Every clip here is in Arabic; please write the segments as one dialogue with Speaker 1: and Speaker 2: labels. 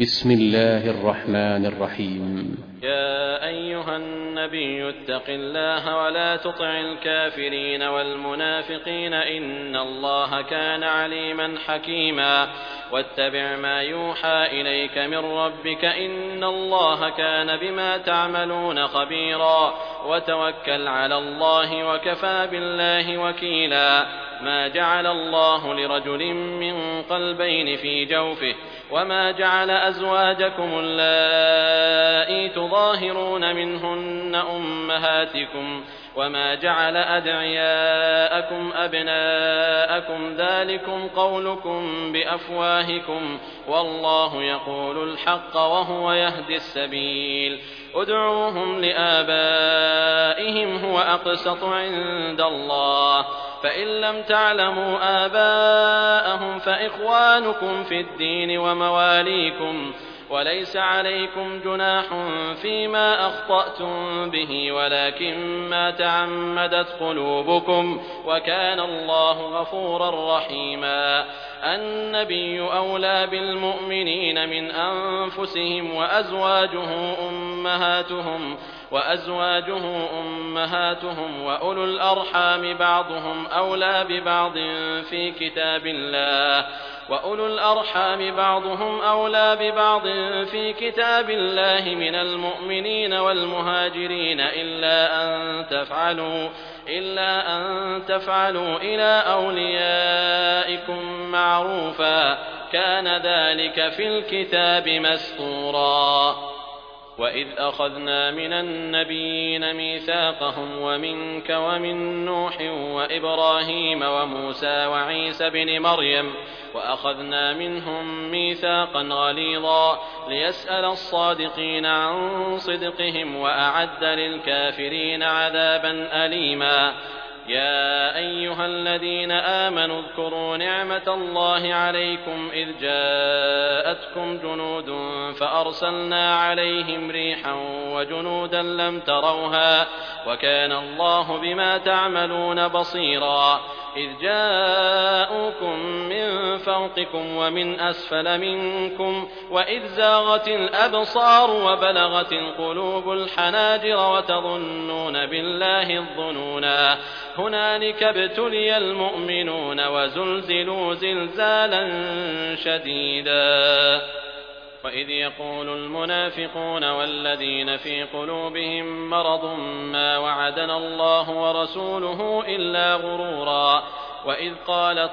Speaker 1: بسم الله الرحمن الرحيم.
Speaker 2: يا أيها النبي اتق الله ولا تطع الكافرين والمنافقين إن الله كان عليما حكيما واتبع ما يوحى إليك من ربك إن الله كان بما تعملون خبيرا وتوكل على الله وكفى بالله وكيلا. ما جعل الله لرجل من قلبين في جوفه وما جعل أزواجكم اللائي تظاهرون منهن أمهاتكم وما جعل أدعياءكم أبناءكم ذلكم قولكم بأفواهكم والله يقول الحق وهو يهدي السبيل. ادعوهم لآبائهم هو أقسط عند الله فإن لم تعلموا آباءهم فإخوانكم في الدين ومواليكم وليس عليكم جناح فيما أخطأتم به ولكن ما تعمدت قلوبكم وكان الله غفورا رحيما. النبي أولى بالمؤمنين من أنفسهم وأزواجه أمهاتهم وأولو الأرحام بعضهم أولى ببعض في كتاب الله من المؤمنين والمهاجرين إلا أن تفعلوا إلى أوليائكم معروفا كان ذلك في الكتاب مسطورا. وإذ أخذنا من النبيين ميثاقهم ومنك ومن نوح وإبراهيم وموسى وعيسى بن مريم وأخذنا منهم ميثاقا غليظا ليسأل الصادقين عن صدقهم وأعد للكافرين عذابا أليما. يا أيها الذين آمنوا اذكروا نعمة الله عليكم إذ جاءتكم جنود فأرسلنا عليهم ريحا وجنودا لم تروها وكان الله بما تعملون بصيرا. إذ جاءوكم من فوقكم ومن أسفل منكم وإذ زاغت الأبصار وبلغت القلوب الحناجر وتظنون بالله الظنونا هنالك ابتلي المؤمنون وزلزلوا زلزالا شديدا. وإذ يقول المنافقون والذين في قلوبهم مرض ما وعدنا الله ورسوله إلا غرورا. وإذ قالت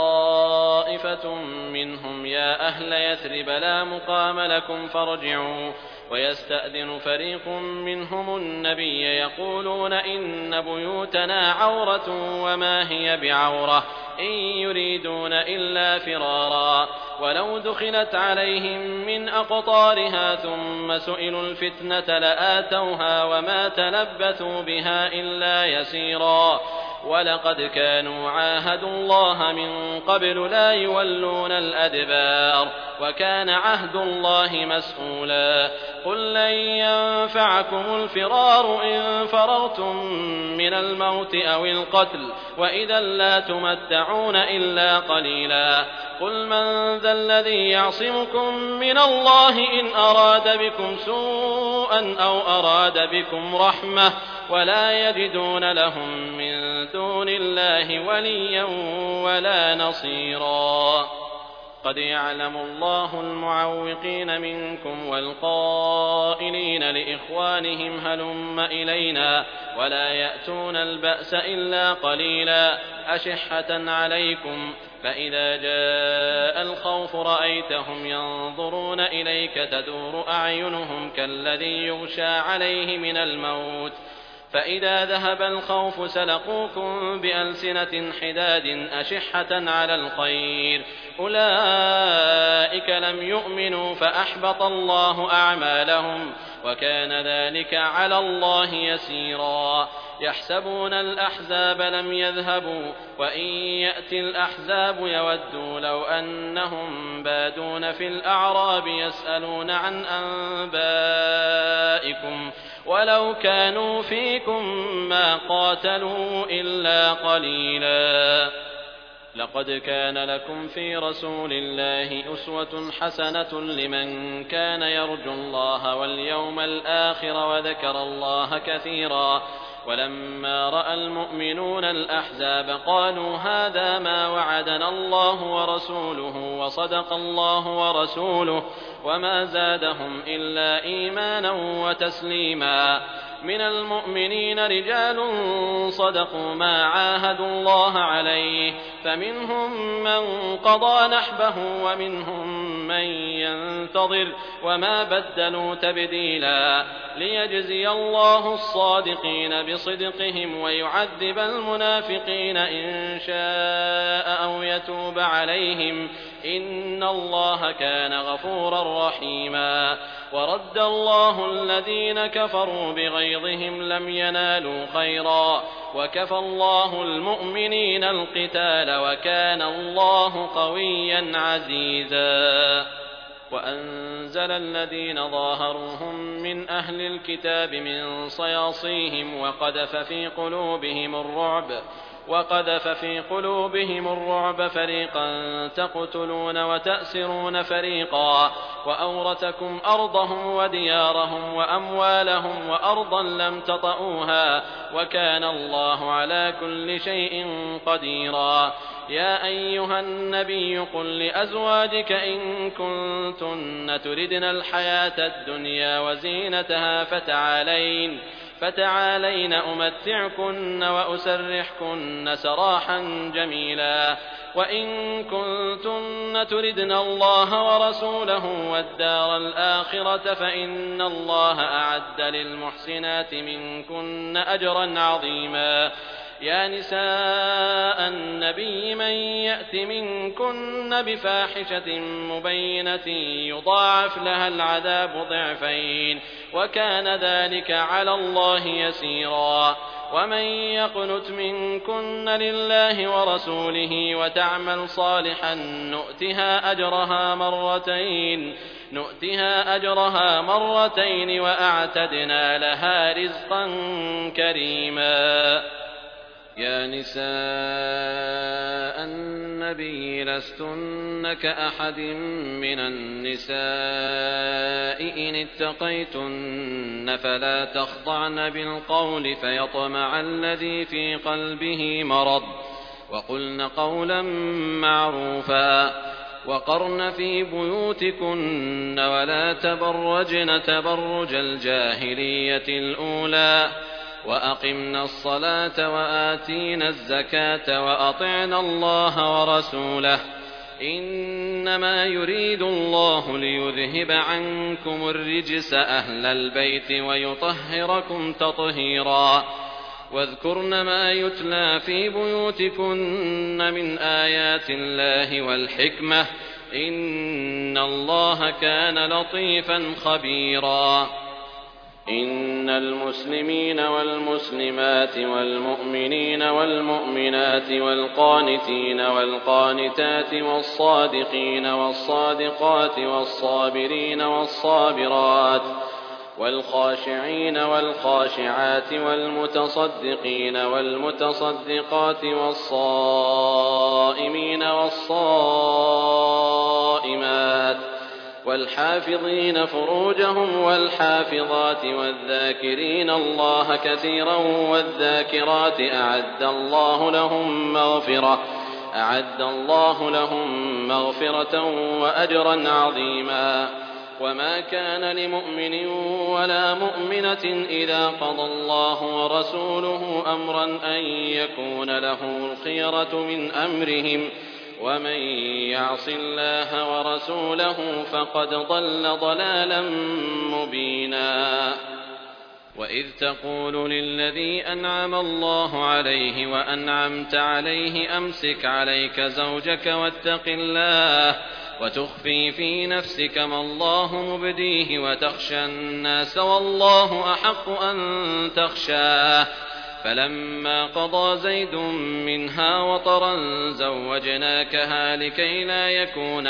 Speaker 2: طائفة منهم يا أهل يثرب لا مقام لكم فارجعوا ويستأذن فريق منهم النبي يقولون إن بيوتنا عورة وما هي بعورة إن يريدون إلا فرارا ولو دخلت عليهم من أقطارها ثم سئلوا الفتنة لآتوها وما تلبثوا بها إلا يسيرا. ولقد كانوا عاهدوا الله من قبل لا يولون الأدبار وكان عهد الله مسؤولا. قل لن ينفعكم الفرار إن فررتم من الموت أو القتل وإذا لا تمتعون إلا قليلا. قل من ذا الذي يعصمكم من الله إن أراد بكم سوءا أو أراد بكم رحمة ولا يجدون لهم من دون الله وليا ولا نصيرا. قد يعلم الله المعوقين منكم والقائلين لإخوانهم هلم إلينا ولا يأتون البأس إلا قليلا أشحة عليكم فإذا جاء الخوف رأيتهم ينظرون إليك تدور أعينهم كالذي يغشى عليه من الموت فإذا ذهب الخوف سلقوكم بألسنة حداد أشحة على الخير أولئك لم يؤمنوا فأحبط الله أعمالهم وكان ذلك على الله يسيرا. يحسبون الأحزاب لم يذهبوا وإن يأتي الأحزاب يودوا لو أنهم بادون في الأعراب يسألون عن أنبائكم ولو كانوا فيكم ما قاتلوا إلا قليلا. لقد كان لكم في رسول الله أسوة حسنة لمن كان يرجو الله واليوم الآخر وذكر الله كثيرا. ولما رأى المؤمنون الأحزاب قالوا هذا ما وعدنا الله ورسوله وصدق الله ورسوله وما زادهم إلا إيمانا وتسليما. من المؤمنين رجال صدقوا ما عاهدوا الله عليه فمنهم من قضى نحبه ومنهم من ينتظر وما بدلوا تبديلا. ليجزي الله الصادقين بصدقهم ويعذب المنافقين إن شاء أو يتوب عليهم إن الله كان غفورا رحيما. ورد الله الذين كفروا بغيظهم لم ينالوا خيرا وكفى الله المؤمنين القتال وكان الله قويا عزيزا. وأنزل الذين ظاهروهم من أهل الكتاب من صياصيهم وقذف في قلوبهم الرعب فريقا تقتلون وتأسرون فريقا وأورثكم أرضهم وديارهم وأموالهم وأرضا لم تطئوها وكان الله على كل شيء قديرا. يا أيها النبي قل لأزواجك إن كنتن تردن الحياة الدنيا وزينتها فتعالين أمتعكن وأسرحكن سراحا جميلا. وإن كنتن تردن الله ورسوله والدار الآخرة فإن الله أعد للمحسنات منكن أجرا عظيما. يا نساء النبي من يأت منكن بفاحشة مبينة يضاعف لها العذاب ضعفين وكان ذلك على الله يسيرا. ومن يقنت منكن لله ورسوله وتعمل صالحا نؤتها أجرها مرتين وأعتدنا لها رزقا كريما. يا نساء النبي لستن كأحد من النساء إن اتقيتن فلا تخضعن بالقول فيطمع الذي في قلبه مرض وقلن قولا معروفا. وقرن في بيوتكن ولا تبرجن تبرج الجاهلية الأولى وأقمنا الصلاة وآتينا الزكاة وأطعنا الله ورسوله إنما يريد الله ليذهب عنكم الرجس أهل البيت ويطهركم تطهيرا. واذكرن ما يتلى في بيوتكن من آيات الله والحكمة إن الله كان لطيفا خبيرا. إن المسلمين والمسلمات والمؤمنين والمؤمنات والقانتين والقانتات والصادقين والصادقات والصابرين والصابرات والخاشعين والخاشعات والمتصدقين والمتصدقات والصائمين والصائمات والحافظين فروجهم والحافظات والذاكرين الله كثيرا والذاكرات أعد الله لهم مغفرة وأجرا عظيما. وما كان لمؤمن ولا مؤمنة إذا قضى الله ورسوله أمرا أن يكون لهم الخيرة من أمرهم ومن يعص الله ورسوله فقد ضل ضلالا مبينا. وإذ تقول للذي أنعم الله عليه وأنعمت عليه أمسك عليك زوجك واتق الله وتخفي في نفسك ما الله مبديه وتخشى الناس والله أحق أن تخشاه فلما قضى زيد منها وطرا زوجناكها لكي لا يكون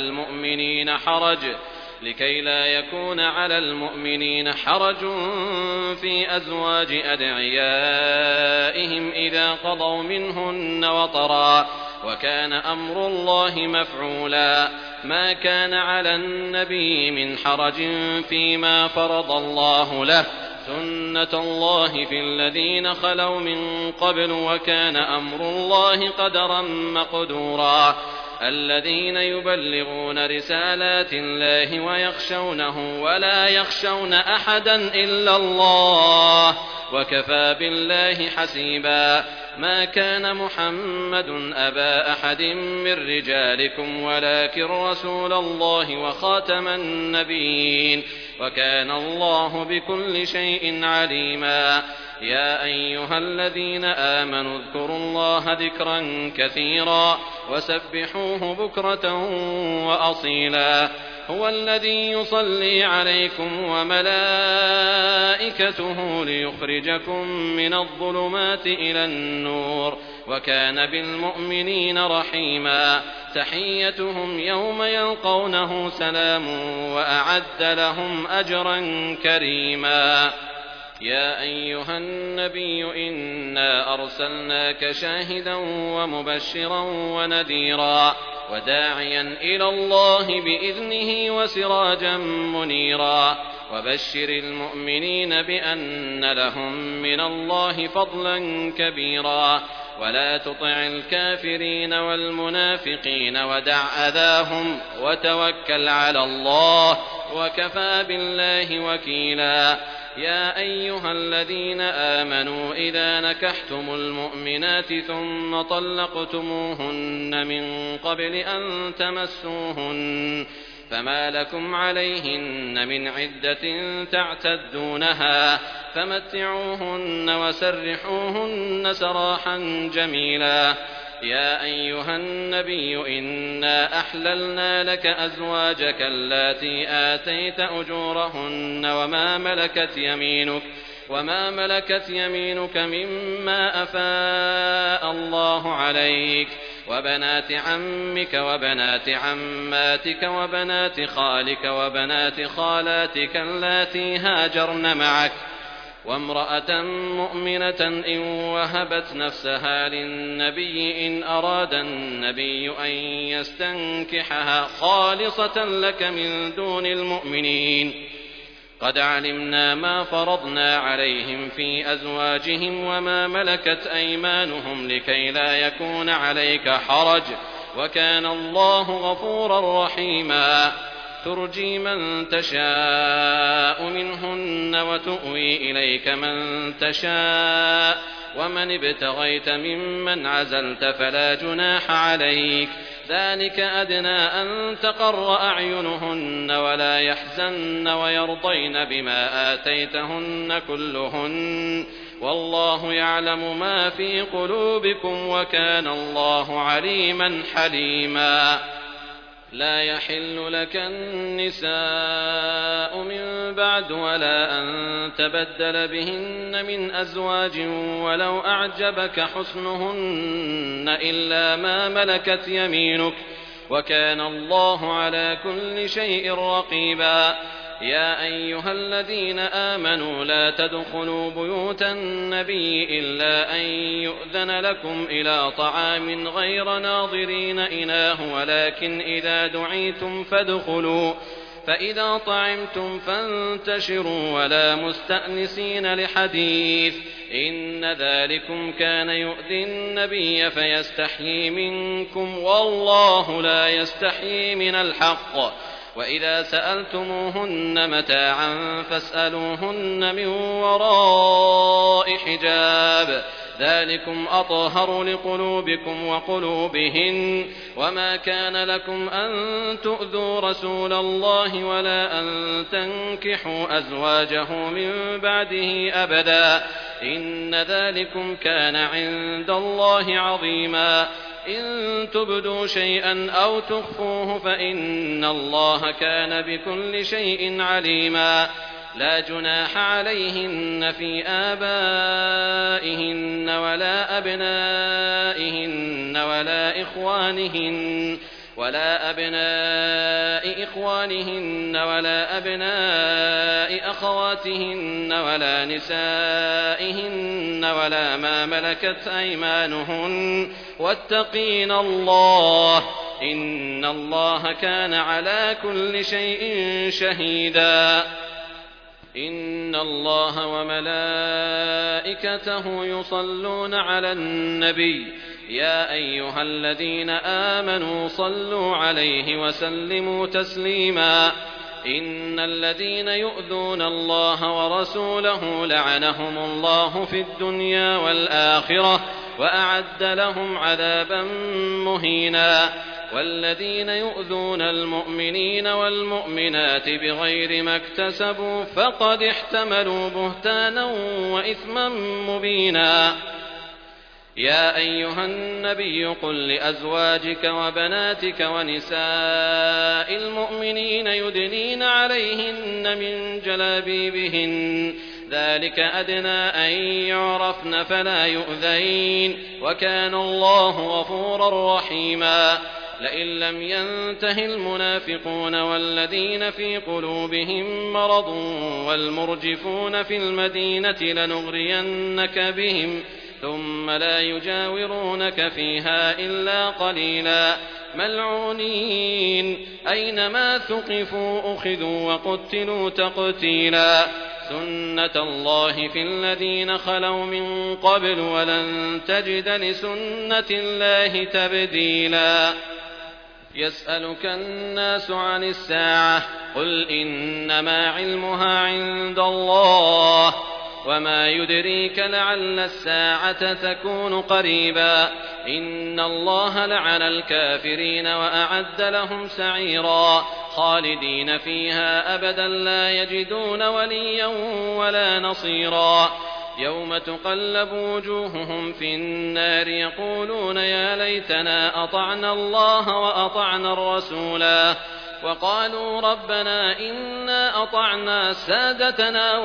Speaker 2: على المؤمنين حرج في أزواج أدعيائهم إذا قضوا منهن وطرا وكان أمر الله مفعولا. ما كان على النبي من حرج فيما فرض الله له، سنة الله في الذين خلوا من قبل، وكان أمر الله قدرا مقدورا. الذين يبلغون رسالات الله ويخشونه ولا يخشون أحدا إلا الله، وكفى بالله حسيبا. ما كان محمد أبا أحد من رجالكم ولكن رسول الله وخاتم النبيين، وكان الله بكل شيء عليما. يا أيها الذين آمنوا اذكروا الله ذكرا كثيرا وسبحوه بكرة وأصيلا. هو الذي يصلي عليكم وملائكته ليخرجكم من الظلمات إلى النور، وكان بالمؤمنين رحيما. تحيتهم يوم يلقونه سلام، وأعد لهم أجرا كريما. يا أيها النبي إنا أرسلناك شاهدا ومبشرا ونذيرا وداعيا إلى الله بإذنه وسراجا منيرا. وبشر المؤمنين بأن لهم من الله فضلا كبيرا. ولا تطع الكافرين والمنافقين ودع أذاهم وتوكل على الله، وكفى بالله وكيلا. يا أيها الذين آمنوا إذا نكحتم المؤمنات ثم طلقتموهن من قبل أن تمسوهن فما لكم عليهن من عدة تعتدونها، فمتعوهن وسرحوهن سراحا جميلا. يا أيها النبي إنا أحللنا لك أزواجك اللاتي آتيت أجورهن وما ملكت يمينك مما أفاء الله عليك، وبنات عمك وبنات عماتك وبنات خالك وبنات خالاتك اللاتي هاجرن معك، وامرأة مؤمنة إن وهبت نفسها للنبي إن أراد النبي أن يستنكحها خالصة لك من دون المؤمنين. قد علمنا ما فرضنا عليهم في أزواجهم وما ملكت أيمانهم لكي لا يكون عليك حرج، وكان الله غفورا رحيما. ترجي من تشاء منهن وتؤوي إليك من تشاء، ومن ابتغيت ممن عزلت فلا جناح عليك. ذلك أدنى أن تقر أعينهن ولا يحزن ويرضين بما آتيتهن كلهن، والله يعلم ما في قلوبكم وكان الله عليما حليما. لا يحل لك النساء من بعد ولا أن تبدل بهن من أزواج ولو أعجبك حسنهن إلا ما ملكت يمينك، وكان الله على كل شيء رقيبا. يا أيها الذين آمنوا لا تدخلوا بيوت النبي إلا أن يؤذن لكم إلى طعام غير ناظرين إناه، ولكن إذا دعيتم فادخلوا، فإذا طعمتم فانتشروا ولا مستأنسين لحديث، إن ذلكم كان يؤذي النبي فيستحيي منكم، والله لا يستحيي من الحق. وإذا سألتموهن متاعا فاسألوهن من وراء حجاب، ذلكم أطهر لقلوبكم وقلوبهن. وما كان لكم أن تؤذوا رسول الله ولا أن تنكحوا أزواجه من بعده أبدا، إن ذلكم كان عند الله عظيما. إن تبدوا شيئا أو تخفوه فإن الله كان بكل شيء عليما. لا جناح عليهن في آبائهن ولا أبنائهن ولا إخوانهن ولا أبناء إخوانهن ولا أبناء أخواتهن ولا نسائهن ولا ما ملكت أيمانهن واتقين الله إن الله كان على كل شيء شهيدا إن الله وملائكته يصلون على النبي يا أيها الذين آمنوا صلوا عليه وسلموا تسليما إن الذين يؤذون الله ورسوله لعنهم الله في الدنيا والآخرة وأعد لهم عذابا مهينا والذين يؤذون المؤمنين والمؤمنات بغير ما اكتسبوا فقد احتملوا بهتانا وإثما مبينا يا أيها النبي قل لأزواجك وبناتك ونساء المؤمنين يدنين عليهن من جلابيبهن ذلك أدنى أن يعرفن فلا يؤذين وكان الله غفورا رحيما لئن لم ينته المنافقون والذين في قلوبهم مرض والمرجفون في المدينة لنغرينك بهم ثم لا يجاورونك فيها إلا قليلا ملعونين أينما ثقفوا أخذوا وقتلوا تقتيلا سنة الله في الذين خلوا من قبل ولن تجد لسنة الله تبديلا يسألك الناس عن الساعة قل إنما علمها عند الله وما يدريك لعل الساعة تكون قريبا إن الله لعن الكافرين وأعد لهم سعيرا خالدين فيها أبدا لا يجدون وليا ولا نصيرا يوم تقلب وجوههم في النار يقولون يا ليتنا أطعنا الله وأطعنا الرسولا وقالوا ربنا إنا أطعنا سادتنا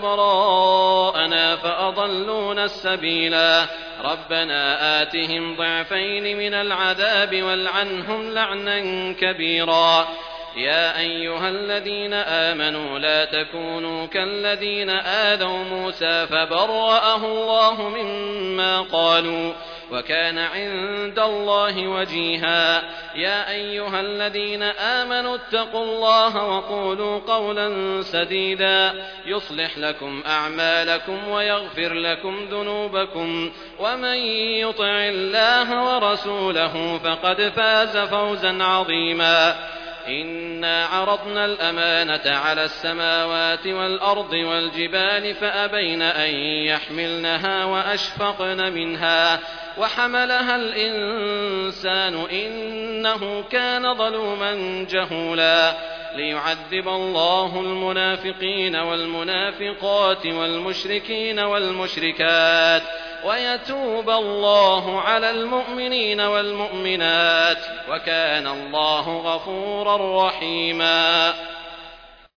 Speaker 2: وكبراءنا فأضلونا السبيلا ربنا آتهم ضعفين من العذاب والعنهم لعنا كبيرا يا أيها الذين آمنوا لا تكونوا كالذين آذوا موسى فبرأه الله مما قالوا وكان عند الله وجيها يا أيها الذين آمنوا اتقوا الله وقولوا قولا سديدا يصلح لكم أعمالكم ويغفر لكم ذنوبكم ومن يطع الله ورسوله فقد فاز فوزا عظيما إنا عرضنا الأمانة على السماوات والأرض والجبال فأبين أن يحملنها وأشفقن منها وحملها الإنسان إنه كان ظلوما جهولا ليعذب الله المنافقين والمنافقات والمشركين والمشركات ويتوب الله على المؤمنين والمؤمنات وكان الله غفورا رحيما